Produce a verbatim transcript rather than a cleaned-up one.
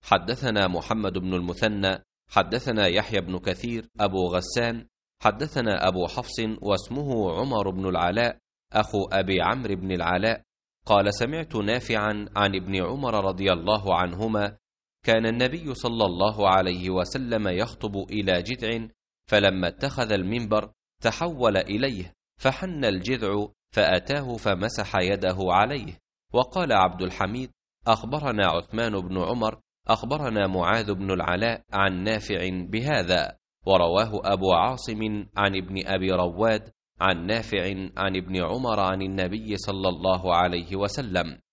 حدثنا محمد بن المثنى حدثنا يحيى بن كثير أبو غسان حدثنا أبو حفص واسمه عمر بن العلاء أخو أبي عمرو بن العلاء قال سمعت نافعا عن ابن عمر رضي الله عنهما كان النبي صلى الله عليه وسلم يخطب إلى جذع، فلما اتخذ المنبر تحول إليه فحن الجذع فأتاه فمسح يده عليه. وقال عبد الحميد أخبرنا عثمان بن عمر أخبرنا معاذ بن العلاء عن نافع بهذا، ورواه أبو عاصم عن ابن أبي رواد عن نافع عن ابن عمر عن النبي صلى الله عليه وسلم.